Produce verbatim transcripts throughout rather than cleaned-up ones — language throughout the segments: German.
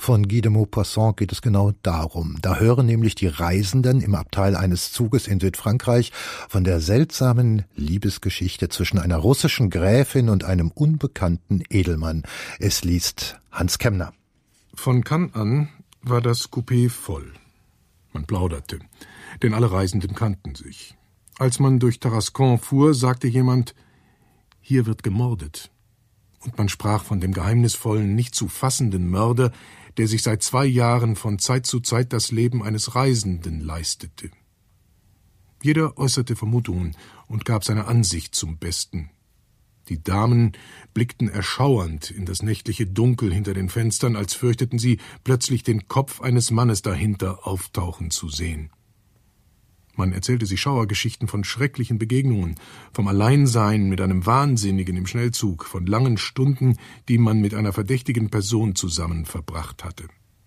von Guy de Maupassant geht es genau darum. Da hören nämlich die Reisenden im Abteil eines Zuges in Südfrankreich von der seltsamen Liebesgeschichte zwischen einer russischen Gräfin und einem unbekannten Edelmann. Es liest Hans Kemner. Von Cannes an war das Coupé voll. Man plauderte, denn alle Reisenden kannten sich. Als man durch Tarascon fuhr, sagte jemand, hier wird gemordet. Und man sprach von dem geheimnisvollen, nicht zu fassenden Mörder, der sich seit zwei Jahren von Zeit zu Zeit das Leben eines Reisenden leistete. Jeder äußerte Vermutungen und gab seine Ansicht zum Besten. Die Damen blickten erschauernd in das nächtliche Dunkel hinter den Fenstern, als fürchteten sie, plötzlich den Kopf eines Mannes dahinter auftauchen zu sehen. Man erzählte sich Schauergeschichten von schrecklichen Begegnungen, vom Alleinsein mit einem Wahnsinnigen im Schnellzug, von langen Stunden, die man mit einer verdächtigen Person zusammen verbracht hatte.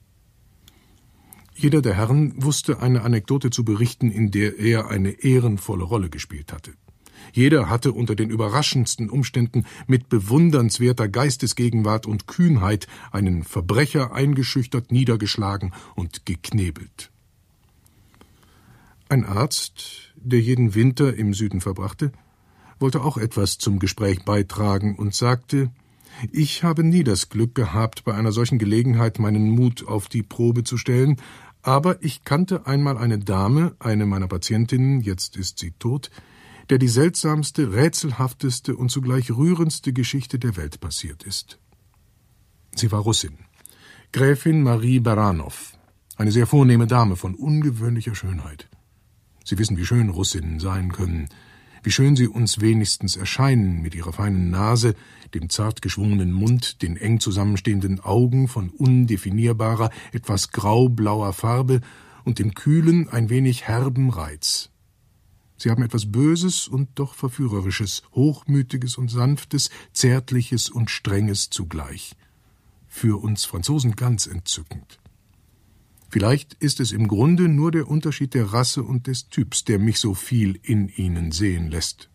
Jeder der Herren wusste eine Anekdote zu berichten, in der er eine ehrenvolle Rolle gespielt hatte. Jeder hatte unter den überraschendsten Umständen mit bewundernswerter Geistesgegenwart und Kühnheit einen Verbrecher eingeschüchtert, niedergeschlagen und geknebelt. Ein Arzt, der jeden Winter im Süden verbrachte, wollte auch etwas zum Gespräch beitragen und sagte, ich habe nie das Glück gehabt, bei einer solchen Gelegenheit meinen Mut auf die Probe zu stellen, aber ich kannte einmal eine Dame, eine meiner Patientinnen, jetzt ist sie tot, der die seltsamste, rätselhafteste und zugleich rührendste Geschichte der Welt passiert ist. Sie war Russin, Gräfin Marie Baranow, eine sehr vornehme Dame von ungewöhnlicher Schönheit. Sie wissen, wie schön Russinnen sein können, wie schön sie uns wenigstens erscheinen mit ihrer feinen Nase, dem zart geschwungenen Mund, den eng zusammenstehenden Augen von undefinierbarer, etwas graublauer Farbe und dem kühlen, ein wenig herben Reiz. Sie haben etwas Böses und doch Verführerisches, Hochmütiges und Sanftes, Zärtliches und Strenges zugleich. Für uns Franzosen ganz entzückend. Vielleicht ist es im Grunde nur der Unterschied der Rasse und des Typs, der mich so viel in ihnen sehen lässt.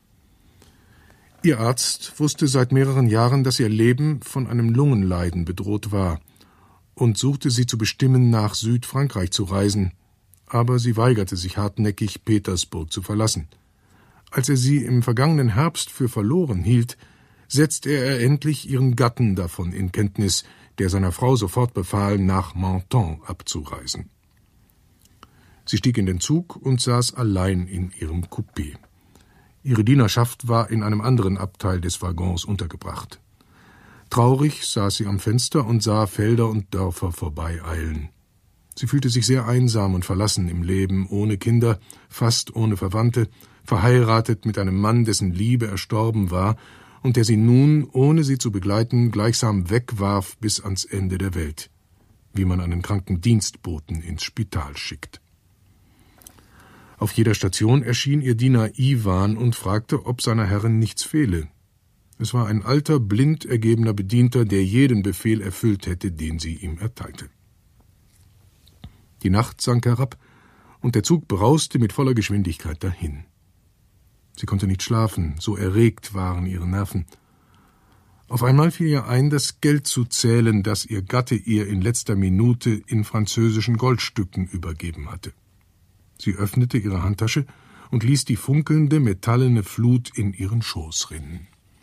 Ihr Arzt wusste seit mehreren Jahren, dass ihr Leben von einem Lungenleiden bedroht war und suchte sie zu bestimmen, nach Südfrankreich zu reisen, aber sie weigerte sich hartnäckig, Petersburg zu verlassen. Als er sie im vergangenen Herbst für verloren hielt, setzte er endlich ihren Gatten davon in Kenntnis, der seiner Frau sofort befahl, nach Menton abzureisen. Sie stieg in den Zug und saß allein in ihrem Coupé. Ihre Dienerschaft war in einem anderen Abteil des Waggons untergebracht. Traurig saß sie am Fenster und sah Felder und Dörfer vorbeieilen. Sie fühlte sich sehr einsam und verlassen im Leben, ohne Kinder, fast ohne Verwandte, verheiratet mit einem Mann, dessen Liebe erstorben war und der sie nun, ohne sie zu begleiten, gleichsam wegwarf bis ans Ende der Welt, wie man einen kranken Dienstboten ins Spital schickt. Auf jeder Station erschien ihr Diener Iwan und fragte, ob seiner Herrin nichts fehle. Es war ein alter, blind ergebener Bedienter, der jeden Befehl erfüllt hätte, den sie ihm erteilte. Die Nacht sank herab, und der Zug brauste mit voller Geschwindigkeit dahin. Sie konnte nicht schlafen, so erregt waren ihre Nerven. Auf einmal fiel ihr ein, das Geld zu zählen, das ihr Gatte ihr in letzter Minute in französischen Goldstücken übergeben hatte. Sie öffnete ihre Handtasche und ließ die funkelnde, metallene Flut in ihren Schoß rinnen.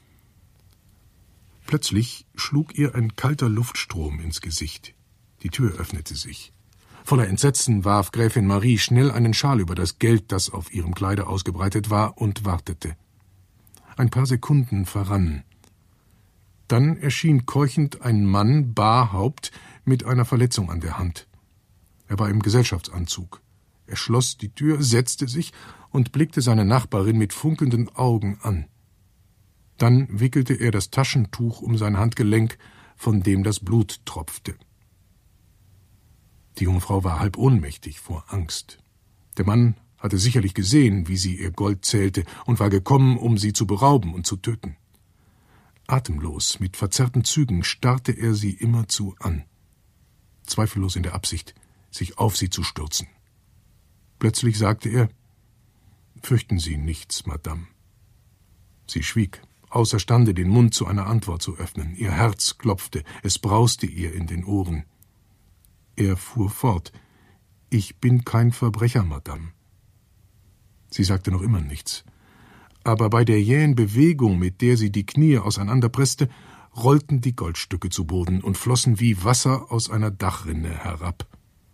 Plötzlich schlug ihr ein kalter Luftstrom ins Gesicht. Die Tür öffnete sich. Voller Entsetzen warf Gräfin Marie schnell einen Schal über das Geld, das auf ihrem Kleide ausgebreitet war, und wartete. Ein paar Sekunden verrannen. Dann erschien keuchend ein Mann, barhaupt, mit einer Verletzung an der Hand. Er war im Gesellschaftsanzug. Er schloss die Tür, setzte sich und blickte seine Nachbarin mit funkelnden Augen an. Dann wickelte er das Taschentuch um sein Handgelenk, von dem das Blut tropfte. Die junge Frau war halb ohnmächtig vor Angst. Der Mann hatte sicherlich gesehen, wie sie ihr Gold zählte, und war gekommen, um sie zu berauben und zu töten. Atemlos, mit verzerrten Zügen starrte er sie immerzu an, zweifellos in der Absicht, sich auf sie zu stürzen. Plötzlich sagte er, »Fürchten Sie nichts, Madame.« Sie schwieg, außerstande, den Mund zu einer Antwort zu öffnen. Ihr Herz klopfte, es brauste ihr in den Ohren. Er fuhr fort: »Ich bin kein Verbrecher, Madame.« Sie sagte noch immer nichts, aber bei der jähen Bewegung, mit der sie die Knie auseinanderpresste, rollten die Goldstücke zu Boden und flossen wie Wasser aus einer Dachrinne herab.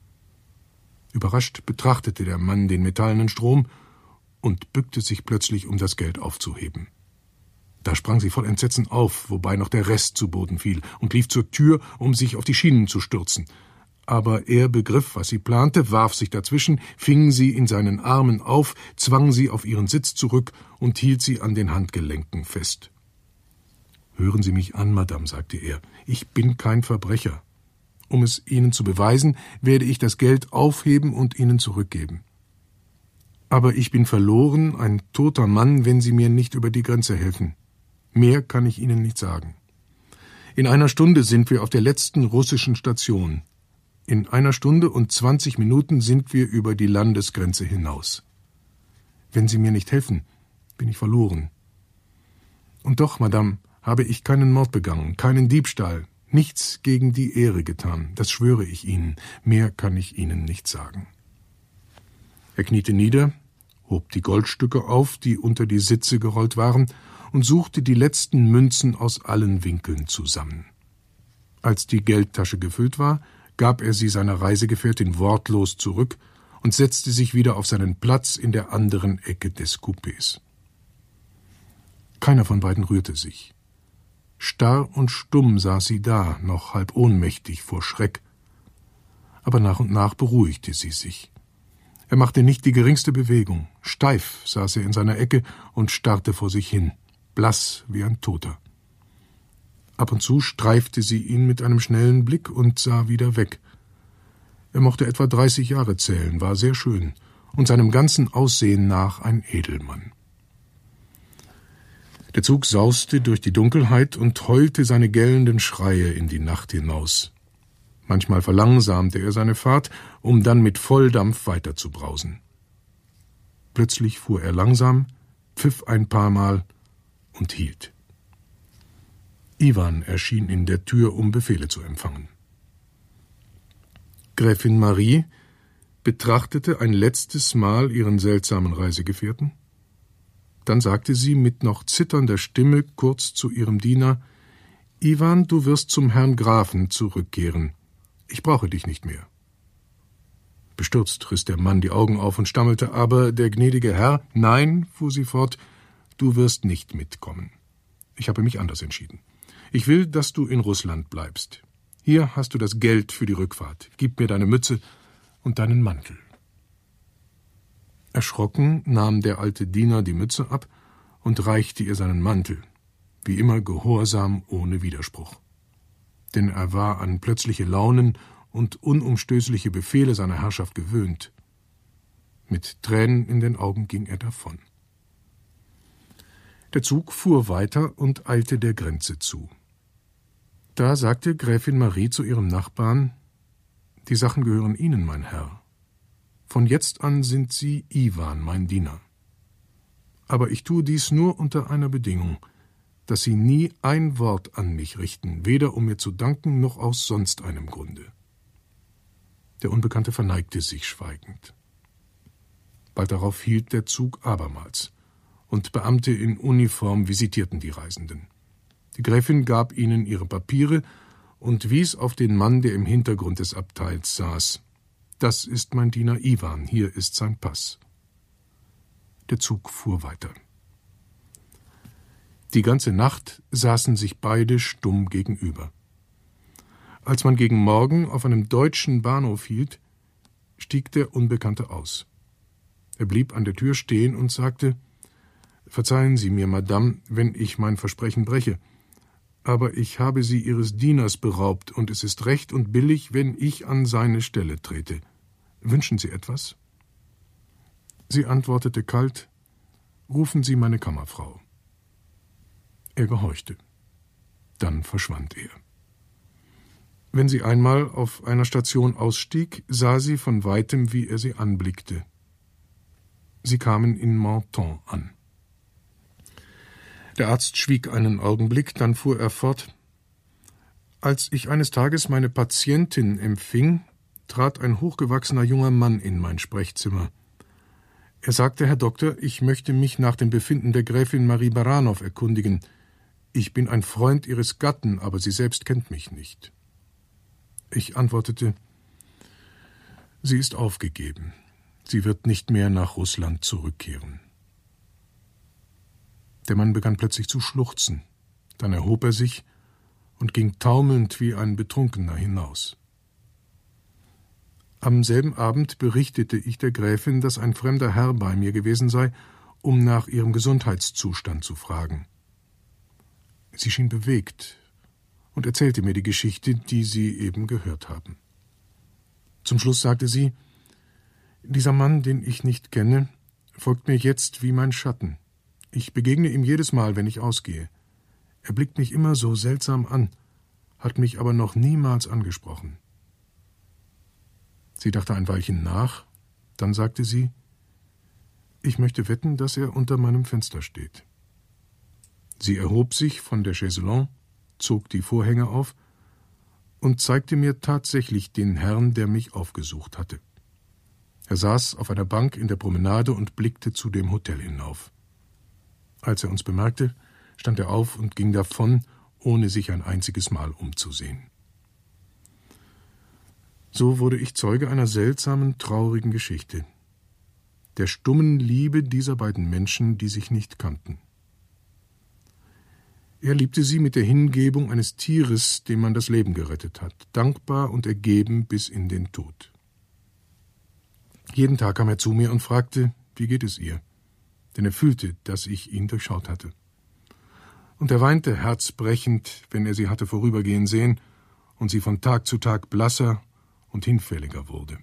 Überrascht betrachtete der Mann den metallenen Strom und bückte sich plötzlich, um das Geld aufzuheben. Da sprang sie voll Entsetzen auf, wobei noch der Rest zu Boden fiel, und lief zur Tür, um sich auf die Schienen zu stürzen. Aber er begriff, was sie plante, warf sich dazwischen, fing sie in seinen Armen auf, zwang sie auf ihren Sitz zurück und hielt sie an den Handgelenken fest. »Hören Sie mich an, Madame«, sagte er, »ich bin kein Verbrecher. Um es Ihnen zu beweisen, werde ich das Geld aufheben und Ihnen zurückgeben. Aber ich bin verloren, ein toter Mann, wenn Sie mir nicht über die Grenze helfen. Mehr kann ich Ihnen nicht sagen. In einer Stunde sind wir auf der letzten russischen Station. In einer Stunde und zwanzig Minuten sind wir über die Landesgrenze hinaus. Wenn Sie mir nicht helfen, bin ich verloren. Und doch, Madame, habe ich keinen Mord begangen, keinen Diebstahl, nichts gegen die Ehre getan, das schwöre ich Ihnen, mehr kann ich Ihnen nicht sagen.« Er kniete nieder, hob die Goldstücke auf, die unter die Sitze gerollt waren, und suchte die letzten Münzen aus allen Winkeln zusammen. Als die Geldtasche gefüllt war, gab er sie seiner Reisegefährtin wortlos zurück und setzte sich wieder auf seinen Platz in der anderen Ecke des Coupés. Keiner von beiden rührte sich. Starr und stumm saß sie da, noch halb ohnmächtig vor Schreck. Aber nach und nach beruhigte sie sich. Er machte nicht die geringste Bewegung. Steif saß er in seiner Ecke und starrte vor sich hin, blass wie ein Toter. Ab und zu streifte sie ihn mit einem schnellen Blick und sah wieder weg. Er mochte etwa dreißig Jahre zählen, war sehr schön und seinem ganzen Aussehen nach ein Edelmann. Der Zug sauste durch die Dunkelheit und heulte seine gellenden Schreie in die Nacht hinaus. Manchmal verlangsamte er seine Fahrt, um dann mit Volldampf weiter zu brausen. Plötzlich fuhr er langsam, pfiff ein paar Mal und hielt. Iwan erschien in der Tür, um Befehle zu empfangen. Gräfin Marie betrachtete ein letztes Mal ihren seltsamen Reisegefährten. Dann sagte sie mit noch zitternder Stimme kurz zu ihrem Diener: »Iwan, du wirst zum Herrn Grafen zurückkehren. Ich brauche dich nicht mehr.« Bestürzt riss der Mann die Augen auf und stammelte: »Aber der gnädige Herr...« »Nein«, fuhr sie fort, »du wirst nicht mitkommen. Ich habe mich anders entschieden. Ich will, dass du in Russland bleibst. Hier hast du das Geld für die Rückfahrt. Gib mir deine Mütze und deinen Mantel.« Erschrocken nahm der alte Diener die Mütze ab und reichte ihr seinen Mantel, wie immer gehorsam ohne Widerspruch. Denn er war an plötzliche Launen und unumstößliche Befehle seiner Herrschaft gewöhnt. Mit Tränen in den Augen ging er davon. Der Zug fuhr weiter und eilte der Grenze zu. Da sagte Gräfin Marie zu ihrem Nachbarn: »Die Sachen gehören Ihnen, mein Herr. Von jetzt an sind Sie Iwan, mein Diener. Aber ich tue dies nur unter einer Bedingung, dass Sie nie ein Wort an mich richten, weder um mir zu danken, noch aus sonst einem Grunde.« Der Unbekannte verneigte sich schweigend. Bald darauf hielt der Zug abermals, und Beamte in Uniform visitierten die Reisenden. Die Gräfin gab ihnen ihre Papiere und wies auf den Mann, der im Hintergrund des Abteils saß. »Das ist mein Diener Iwan, hier ist sein Pass.« Der Zug fuhr weiter. Die ganze Nacht saßen sich beide stumm gegenüber. Als man gegen Morgen auf einem deutschen Bahnhof hielt, stieg der Unbekannte aus. Er blieb an der Tür stehen und sagte: »Verzeihen Sie mir, Madame, wenn ich mein Versprechen breche, aber ich habe Sie Ihres Dieners beraubt, und es ist recht und billig, wenn ich an seine Stelle trete. Wünschen Sie etwas?« Sie antwortete kalt: »Rufen Sie meine Kammerfrau.« Er gehorchte. Dann verschwand er. Wenn sie einmal auf einer Station ausstieg, sah sie von weitem, wie er sie anblickte. Sie kamen in Menton an. Der Arzt schwieg einen Augenblick, dann fuhr er fort: »Als ich eines Tages meine Patientin empfing, trat ein hochgewachsener junger Mann in mein Sprechzimmer. Er sagte: Herr Doktor, ich möchte mich nach dem Befinden der Gräfin Marie Baranow erkundigen. Ich bin ein Freund Ihres Gatten, aber sie selbst kennt mich nicht. Ich antwortete: Sie ist aufgegeben. Sie wird nicht mehr nach Russland zurückkehren. Der Mann begann plötzlich zu schluchzen. Dann erhob er sich und ging taumelnd wie ein Betrunkener hinaus. Am selben Abend berichtete ich der Gräfin, dass ein fremder Herr bei mir gewesen sei, um nach ihrem Gesundheitszustand zu fragen. Sie schien bewegt und erzählte mir die Geschichte, die Sie eben gehört haben. Zum Schluss sagte sie: Dieser Mann, den ich nicht kenne, folgt mir jetzt wie mein Schatten. Ich begegne ihm jedes Mal, wenn ich ausgehe. Er blickt mich immer so seltsam an, hat mich aber noch niemals angesprochen. Sie dachte ein Weilchen nach, dann sagte sie: Ich möchte wetten, dass er unter meinem Fenster steht. Sie erhob sich von der Chaiselongue, zog die Vorhänge auf und zeigte mir tatsächlich den Herrn, der mich aufgesucht hatte. Er saß auf einer Bank in der Promenade und blickte zu dem Hotel hinauf. Als er uns bemerkte, stand er auf und ging davon, ohne sich ein einziges Mal umzusehen. So wurde ich Zeuge einer seltsamen, traurigen Geschichte, der stummen Liebe dieser beiden Menschen, die sich nicht kannten. Er liebte sie mit der Hingebung eines Tieres, dem man das Leben gerettet hat, dankbar und ergeben bis in den Tod. Jeden Tag kam er zu mir und fragte, wie geht es ihr, denn er fühlte, dass ich ihn durchschaut hatte. Und er weinte herzbrechend, wenn er sie hatte vorübergehen sehen und sie von Tag zu Tag blasser und hinfälliger wurde.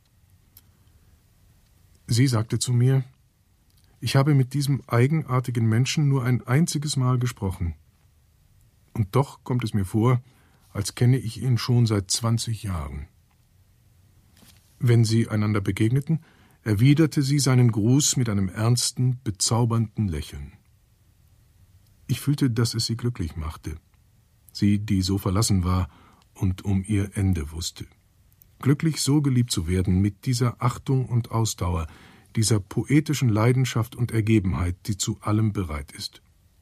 Sie sagte zu mir: Ich habe mit diesem eigenartigen Menschen nur ein einziges Mal gesprochen. Und doch kommt es mir vor, als kenne ich ihn schon seit zwanzig Jahren. Wenn sie einander begegneten, erwiderte sie seinen Gruß mit einem ernsten, bezaubernden Lächeln. Ich fühlte, dass es sie glücklich machte. Sie, die so verlassen war und um ihr Ende wusste. Glücklich, so geliebt zu werden, mit dieser Achtung und Ausdauer, dieser poetischen Leidenschaft und Ergebenheit, die zu allem bereit ist.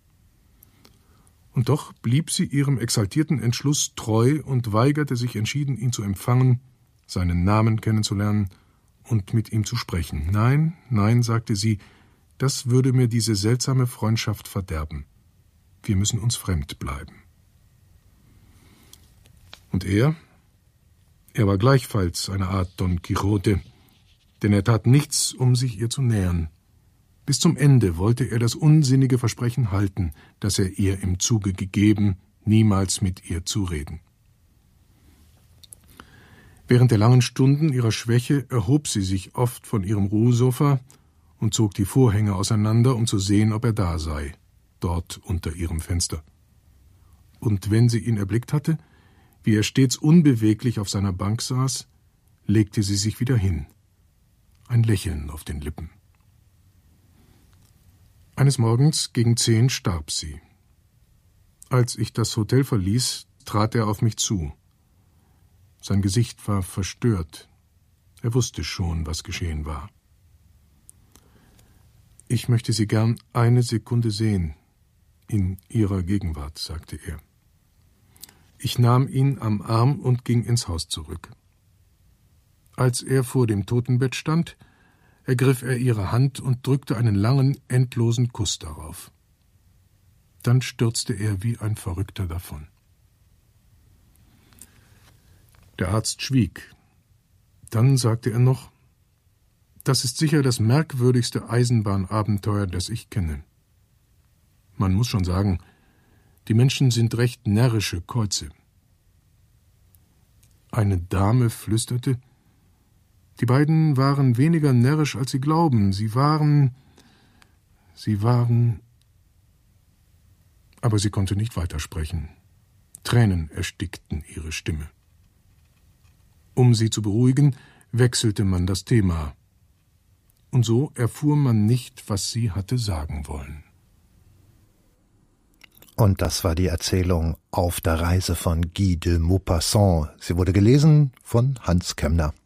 Und doch blieb sie ihrem exaltierten Entschluss treu und weigerte sich entschieden, ihn zu empfangen, seinen Namen kennenzulernen und mit ihm zu sprechen. Nein, nein, sagte sie, das würde mir diese seltsame Freundschaft verderben. Wir müssen uns fremd bleiben. Und er? Er war gleichfalls eine Art Don Quixote, denn er tat nichts, um sich ihr zu nähern. Bis zum Ende wollte er das unsinnige Versprechen halten, das er ihr im Zuge gegeben, niemals mit ihr zu reden. Während der langen Stunden ihrer Schwäche erhob sie sich oft von ihrem Ruhesofa und zog die Vorhänge auseinander, um zu sehen, ob er da sei, dort unter ihrem Fenster. Und wenn sie ihn erblickt hatte, wie er stets unbeweglich auf seiner Bank saß, legte sie sich wieder hin, ein Lächeln auf den Lippen. Eines Morgens gegen zehn starb sie. Als ich das Hotel verließ, trat er auf mich zu. Sein Gesicht war verstört. Er wusste schon, was geschehen war. »Ich möchte Sie gern eine Sekunde sehen, in Ihrer Gegenwart«, sagte er. Ich nahm ihn am Arm und ging ins Haus zurück. Als er vor dem Totenbett stand, ergriff er ihre Hand und drückte einen langen, endlosen Kuss darauf. Dann stürzte er wie ein Verrückter davon. Der Arzt schwieg. Dann sagte er noch: »Das ist sicher das merkwürdigste Eisenbahnabenteuer, das ich kenne. Man muss schon sagen, die Menschen sind recht närrische Käuze.« Eine Dame flüsterte: »Die beiden waren weniger närrisch, als Sie glauben. Sie waren... Sie waren...« Aber sie konnte nicht weitersprechen. Tränen erstickten ihre Stimme. Um sie zu beruhigen, wechselte man das Thema. Und so erfuhr man nicht, was sie hatte sagen wollen. Und das war die Erzählung Auf der Reise von Guy de Maupassant. Sie wurde gelesen von Hans Kemmner.